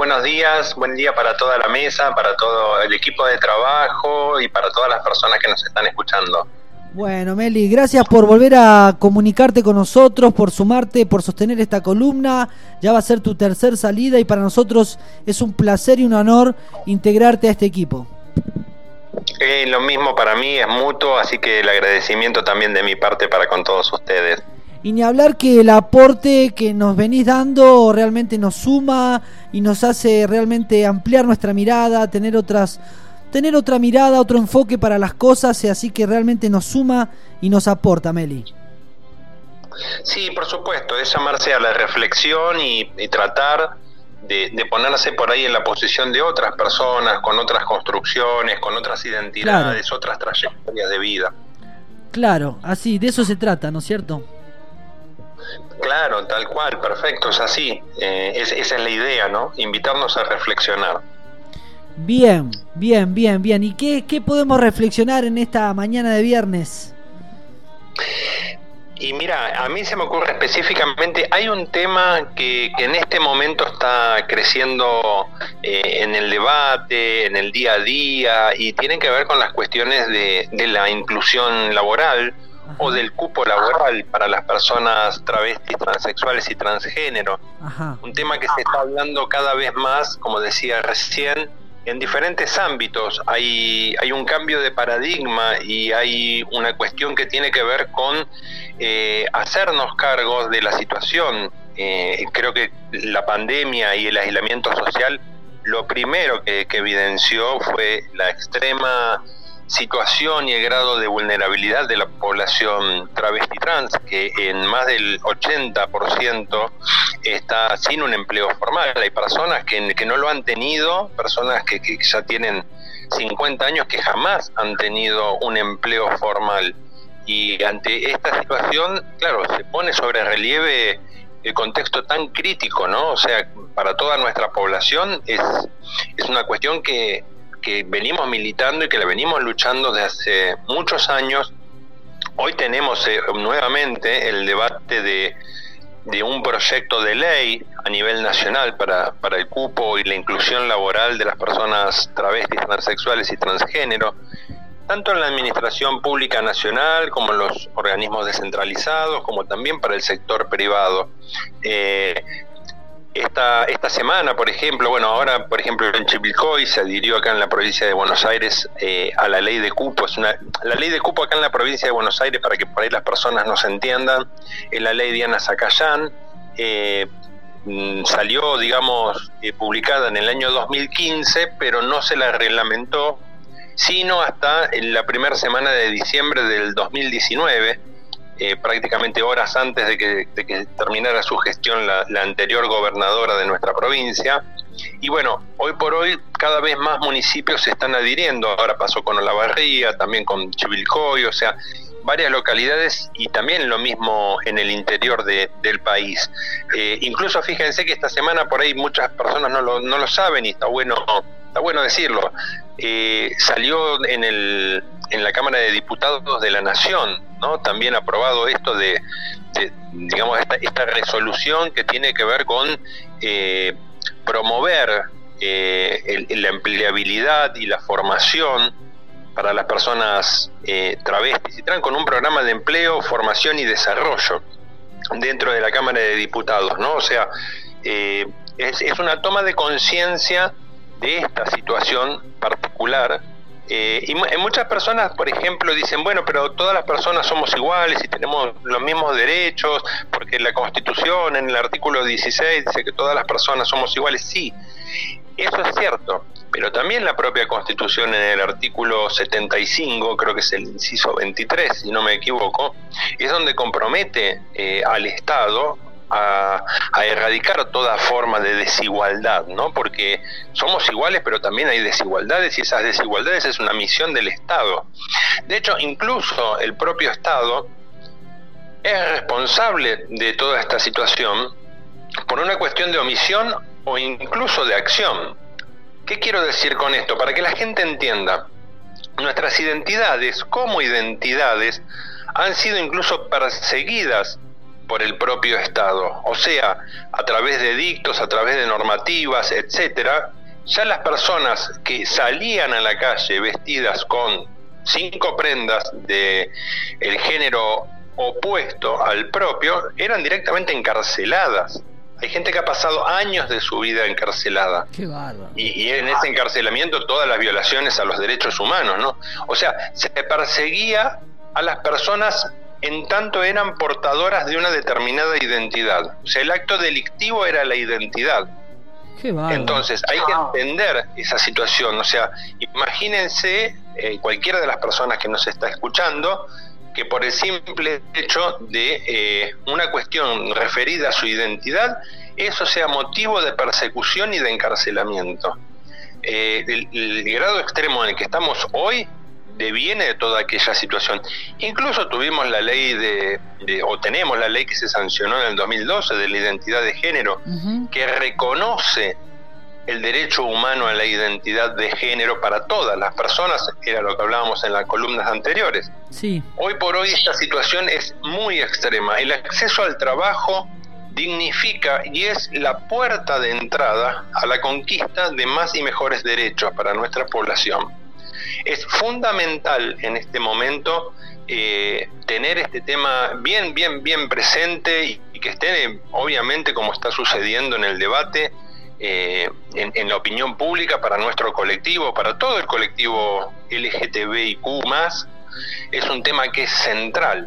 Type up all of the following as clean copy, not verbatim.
buenos días, buen día para toda la mesa, para todo el equipo de trabajo y para todas las personas que nos están escuchando. Bueno, Meli, gracias por volver a comunicarte con nosotros, por sumarte, por sostener esta columna. Ya va a ser tu tercer salida y para nosotros es un placer y un honor integrarte a este equipo. Lo mismo para mí, es mutuo, así que el agradecimiento también de mi parte para con todos ustedes. Y ni hablar que el aporte que nos venís dando realmente nos suma y nos hace realmente ampliar nuestra mirada, tener otra mirada, otro enfoque para las cosas, así que realmente nos suma y nos aporta, Meli. Sí, por supuesto, es llamarse a la reflexión y tratar de ponerse por ahí en la posición de otras personas, con otras construcciones, con otras identidades, claro, otras trayectorias de vida. Claro, así, de eso se trata, ¿no es cierto? Claro, tal cual, perfecto, es así. Esa es la idea, ¿no? Invitarnos a reflexionar. Bien. ¿Y qué podemos reflexionar en esta mañana de viernes? Y mira, a mí se me ocurre específicamente, hay un tema que en este momento está creciendo en el debate, en el día a día, y tiene que ver con las cuestiones de la inclusión laboral. Ajá. O del cupo laboral para las personas travestis, transexuales y transgénero. Ajá. Un tema que se está hablando cada vez más, como decía recién, en diferentes ámbitos. Hay un cambio de paradigma y hay una cuestión que tiene que ver con hacernos cargos de la situación. Creo que la pandemia y el aislamiento social, lo primero que evidenció fue la extrema situación y el grado de vulnerabilidad de la población travesti trans, que en más del 80% está sin un empleo formal. Hay personas que no lo han tenido, personas que ya tienen 50 años que jamás han tenido un empleo formal. Y ante esta situación, claro, se pone sobre relieve el contexto tan crítico, ¿no? O sea, para toda nuestra población es una cuestión que venimos militando y que la venimos luchando desde hace muchos años. Hoy tenemos nuevamente el debate de un proyecto de ley a nivel nacional para el cupo y la inclusión laboral de las personas travestis, transexuales y transgénero, tanto en la administración pública nacional como en los organismos descentralizados, como también para el sector privado. Esta semana, por ejemplo, ahora, por ejemplo, en Chivilcoy se adhirió acá en la provincia de Buenos Aires a la ley de cupo. La ley de cupo acá en la provincia de Buenos Aires, para que por ahí las personas nos entiendan, es la ley Diana Zacayán. Salió, publicada en el año 2015, pero no se la reglamentó, sino hasta en la primera semana de diciembre del 2019. Prácticamente horas antes de que terminara su gestión la anterior gobernadora de nuestra provincia. Y bueno, hoy por hoy cada vez más municipios se están adhiriendo. Ahora pasó con Olavarría, también con Chivilcoy, o sea, varias localidades, y también lo mismo en el interior del país. Incluso fíjense que esta semana por ahí muchas personas no lo saben, y está bueno decirlo. Salió en la Cámara de Diputados de la Nación, ¿no? También aprobado esto de esta resolución que tiene que ver con promover la empleabilidad y la formación para las personas travestis y trans, con un programa de empleo, formación y desarrollo dentro de la Cámara de Diputados, ¿no? O sea, es una toma de conciencia de esta situación particular. Y muchas personas, por ejemplo, dicen, bueno, pero todas las personas somos iguales y tenemos los mismos derechos, porque la Constitución en el artículo 16 dice que todas las personas somos iguales. Sí, eso es cierto, pero también la propia Constitución en el artículo 75, creo que es el inciso 23, si no me equivoco, es donde compromete al Estado a erradicar toda forma de desigualdad, ¿no? Porque somos iguales, pero también hay desigualdades, y esas desigualdades es una misión del Estado. De hecho, incluso el propio Estado es responsable de toda esta situación por una cuestión de omisión o incluso de acción. ¿Qué quiero decir con esto? Para que la gente entienda, nuestras identidades como identidades han sido incluso perseguidas por el propio Estado. O sea, a través de edictos, a través de normativas, etcétera, ya las personas que salían a la calle vestidas con 5 prendas de el género opuesto al propio eran directamente encarceladas. Hay gente que ha pasado años de su vida encarcelada. Qué bárbaro. Y en ese encarcelamiento todas las violaciones a los derechos humanos, ¿no? O sea, se perseguía a las personas en tanto eran portadoras de una determinada identidad. O sea, el acto delictivo era la identidad. Qué bárbaro. Entonces hay que entender esa situación. O sea, imagínense cualquiera de las personas que nos está escuchando, que por el simple hecho de una cuestión referida a su identidad, eso sea motivo de persecución y de encarcelamiento. El grado extremo en el que estamos hoy deviene de toda aquella situación. Incluso tuvimos la ley o tenemos la ley que se sancionó en el 2012 de la identidad de género, que reconoce el derecho humano a la identidad de género para todas las personas, era lo que hablábamos en las columnas anteriores. Sí. Hoy por hoy esta situación es muy extrema. El acceso al trabajo dignifica y es la puerta de entrada a la conquista de más y mejores derechos para nuestra población. Es fundamental en este momento tener este tema bien presente y que esté, obviamente, como está sucediendo en el debate, en la opinión pública para nuestro colectivo, para todo el colectivo LGTBIQ+, es un tema que es central.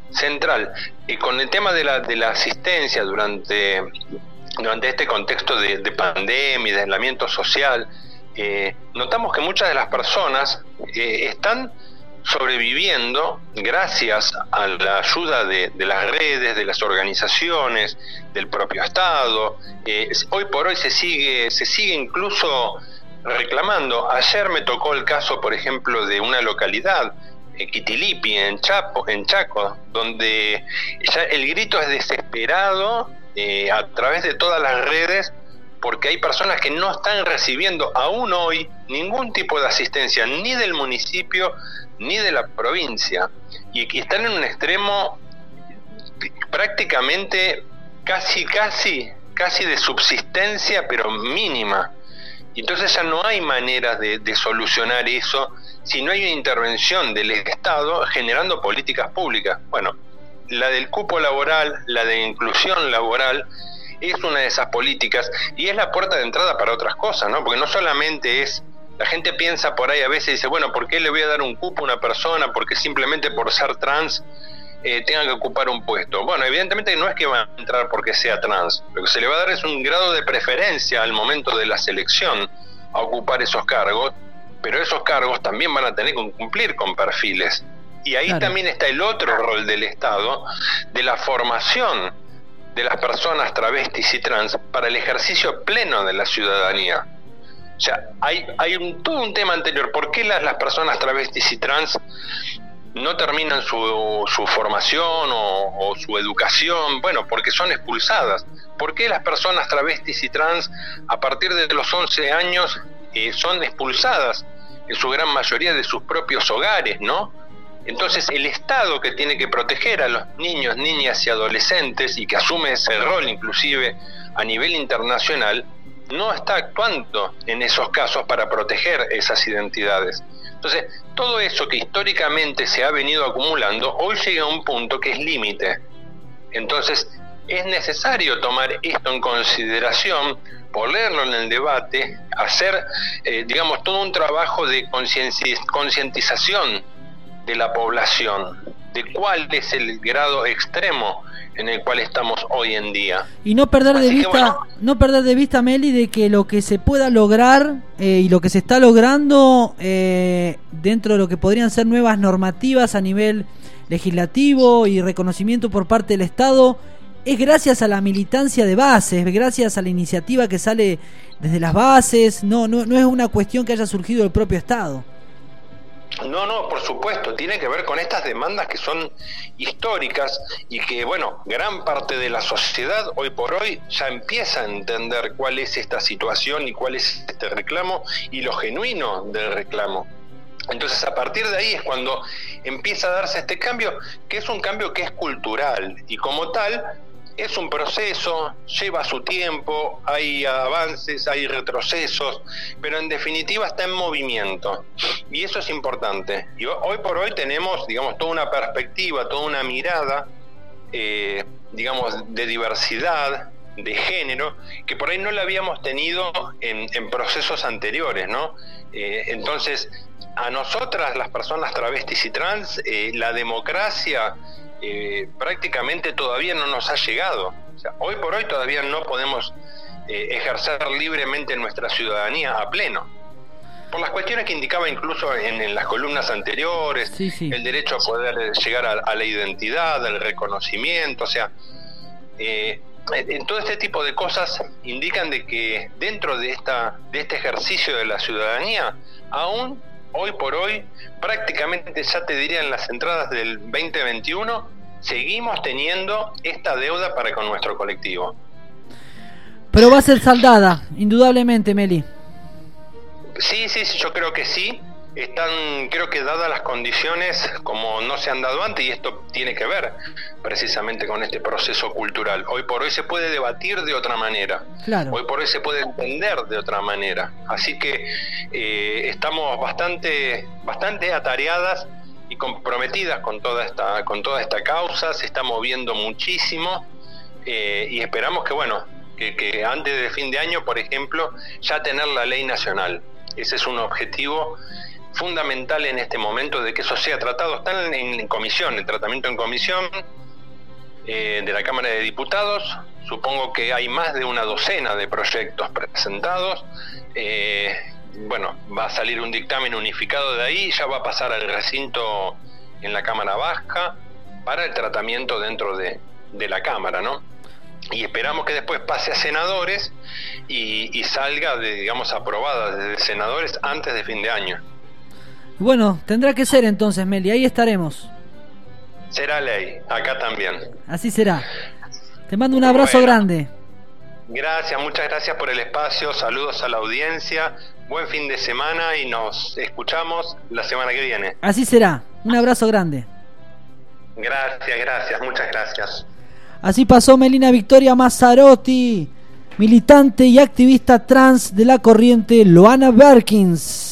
Con el tema de la asistencia durante este contexto de pandemia y de aislamiento social, notamos que muchas de las personas están sobreviviendo gracias a la ayuda de las redes, de las organizaciones, del propio Estado. Hoy por hoy se sigue incluso reclamando. Ayer me tocó el caso, por ejemplo, de una localidad, Quitilipi, en Chaco, donde ya el grito es desesperado a través de todas las redes, porque hay personas que no están recibiendo aún hoy ningún tipo de asistencia, ni del municipio ni de la provincia, y que están en un extremo prácticamente casi de subsistencia, pero mínima. Entonces ya no hay maneras de solucionar eso si no hay una intervención del Estado generando políticas públicas. Bueno, la del cupo laboral, la de inclusión laboral, es una de esas políticas y es la puerta de entrada para otras cosas, ¿no? Porque no solamente es, la gente piensa por ahí a veces, dice, bueno, ¿por qué le voy a dar un cupo a una persona? Porque simplemente por ser trans tenga que ocupar un puesto. Bueno, evidentemente no es que va a entrar porque sea trans, lo que se le va a dar es un grado de preferencia al momento de la selección a ocupar esos cargos, pero esos cargos también van a tener que cumplir con perfiles. Y ahí también está el otro rol del Estado, de la formación de las personas travestis y trans para el ejercicio pleno de la ciudadanía. O sea, hay todo un tema anterior. ¿Por qué las personas travestis y trans no terminan su formación o su educación? Bueno, porque son expulsadas. ¿Por qué las personas travestis y trans a partir de los 11 años son expulsadas en su gran mayoría de sus propios hogares, ¿no? Entonces el Estado, que tiene que proteger a los niños, niñas y adolescentes y que asume ese rol inclusive a nivel internacional, no está actuando en esos casos para proteger esas identidades. Entonces todo eso que históricamente se ha venido acumulando hoy llega a un punto que es límite. Entonces es necesario tomar esto en consideración, ponerlo en el debate, hacer todo un trabajo de concientización de la población, de cuál es el grado extremo en el cual estamos hoy en día. Y no perder de vista, Meli, de que lo que se pueda lograr y lo que se está logrando dentro de lo que podrían ser nuevas normativas a nivel legislativo y reconocimiento por parte del Estado, es gracias a la militancia de bases, gracias a la iniciativa que sale desde las bases. No es una cuestión que haya surgido del propio Estado. No, por supuesto, tiene que ver con estas demandas que son históricas y que, bueno, gran parte de la sociedad hoy por hoy ya empieza a entender cuál es esta situación y cuál es este reclamo y lo genuino del reclamo. Entonces, a partir de ahí es cuando empieza a darse este cambio, que es un cambio que es cultural, y como tal, es un proceso, lleva su tiempo, hay avances, hay retrocesos, pero en definitiva está en movimiento, y eso es importante. Y hoy por hoy tenemos, digamos, toda una perspectiva, toda una mirada, digamos, de diversidad, de género, que por ahí no la habíamos tenido en procesos anteriores, ¿no? Entonces, a nosotras, las personas travestis y trans, la democracia prácticamente todavía no nos ha llegado. O sea, hoy por hoy todavía no podemos ejercer libremente nuestra ciudadanía a pleno. Por las cuestiones que indicaba incluso en las columnas anteriores, sí. El derecho a poder llegar a la identidad, al reconocimiento, o sea, en todo este tipo de cosas indican de que dentro de este ejercicio de la ciudadanía, aún hoy por hoy, prácticamente ya te diría en las entradas del 2021, seguimos teniendo esta deuda para con nuestro colectivo. Pero va a ser saldada, indudablemente, Meli. Sí, yo creo que sí. Creo que dadas las condiciones como no se han dado antes, y esto tiene que ver precisamente con este proceso cultural. Hoy por hoy se puede debatir de otra manera, claro. Hoy por hoy se puede entender de otra manera, así que estamos bastante atareadas y comprometidas con toda esta causa. Se está moviendo muchísimo, y esperamos que antes de fin de año, por ejemplo, ya tener la ley nacional. Ese es un objetivo fundamental en este momento, de que eso sea tratado. Están en comisión, el tratamiento en comisión de la Cámara de Diputados. Supongo que hay más de una docena de proyectos presentados. Va a salir un dictamen unificado de ahí, ya va a pasar al recinto en la Cámara Baja para el tratamiento dentro de la Cámara, ¿no? Y esperamos que después pase a senadores y salga, digamos, aprobada desde senadores antes de fin de año. Bueno, tendrá que ser entonces, Meli, ahí estaremos. Será ley, acá también. Así será. Te mando un abrazo grande. Gracias, muchas gracias por el espacio, saludos a la audiencia, buen fin de semana y nos escuchamos la semana que viene. Así será, un abrazo grande. Gracias, muchas gracias. Así pasó Melina Victoria Mazzarotti, militante y activista trans de la corriente Loana Berkins.